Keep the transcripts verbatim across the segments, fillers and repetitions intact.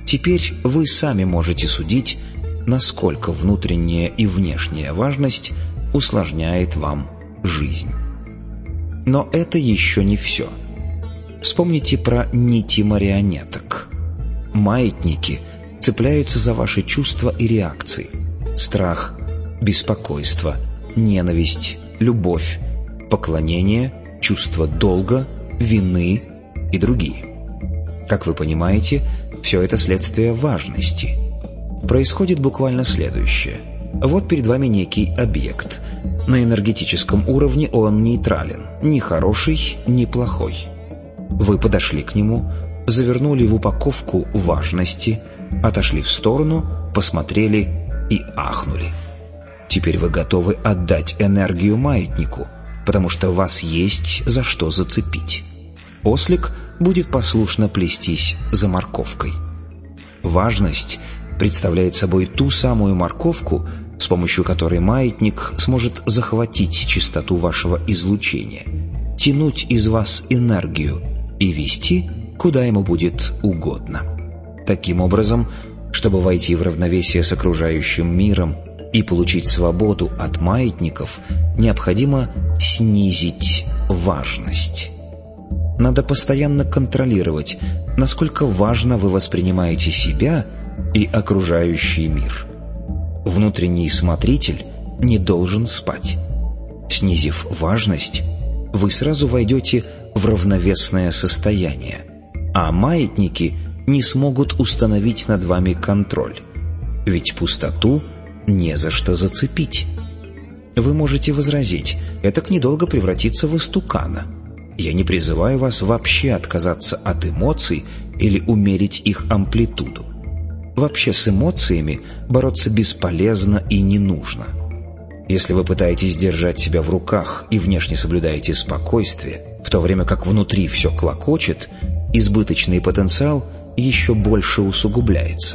Теперь вы сами можете судить, насколько внутренняя и внешняя важность усложняет вам жизнь. Но это еще не все. Вспомните про нити марионеток. Маятники цепляются за ваши чувства и реакции. Страх, беспокойство, ненависть, любовь, поклонение, чувство долга, вины и другие. Как вы понимаете, все это следствие важности. Происходит буквально следующее. Вот перед вами некий объект. На энергетическом уровне он нейтрален, ни хороший, ни плохой. Вы подошли к нему, завернули в упаковку важности, отошли в сторону, посмотрели и ахнули. Теперь вы готовы отдать энергию маятнику, потому что вас есть за что зацепить. Ослик будет послушно плестись за морковкой. Важность представляет собой ту самую морковку, с помощью которой маятник сможет захватить частоту вашего излучения, тянуть из вас энергию и вести, куда ему будет угодно. Таким образом, чтобы войти в равновесие с окружающим миром и получить свободу от маятников, необходимо снизить важность. Надо постоянно контролировать, насколько важно вы воспринимаете себя и окружающий мир. Внутренний смотритель не должен спать. Снизив важность, вы сразу войдете в равновесное состояние, а маятники не смогут установить над вами контроль, ведь пустоту не за что зацепить. Вы можете возразить, этак недолго превратиться в истукана. Я не призываю вас вообще отказаться от эмоций или умерить их амплитуду. Вообще с эмоциями бороться бесполезно и не нужно. Если вы пытаетесь держать себя в руках и внешне соблюдаете спокойствие, в то время как внутри все клокочет, избыточный потенциал еще больше усугубляется.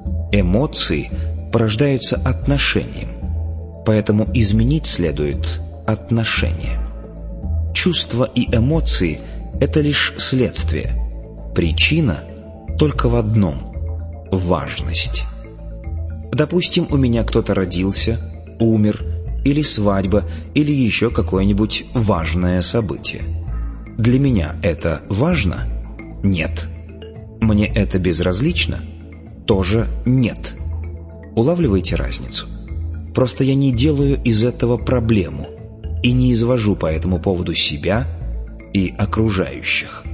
Эмоции порождаются отношением, поэтому изменить следует отношение. Чувства и эмоции – это лишь следствие. Причина только в одном – важность. Допустим, у меня кто-то родился, умер, или свадьба, или еще какое-нибудь важное событие. Для меня это важно? Нет. Мне это безразлично? Тоже нет. Улавливаете разницу? Просто я не делаю из этого проблему и не извожу по этому поводу себя и окружающих.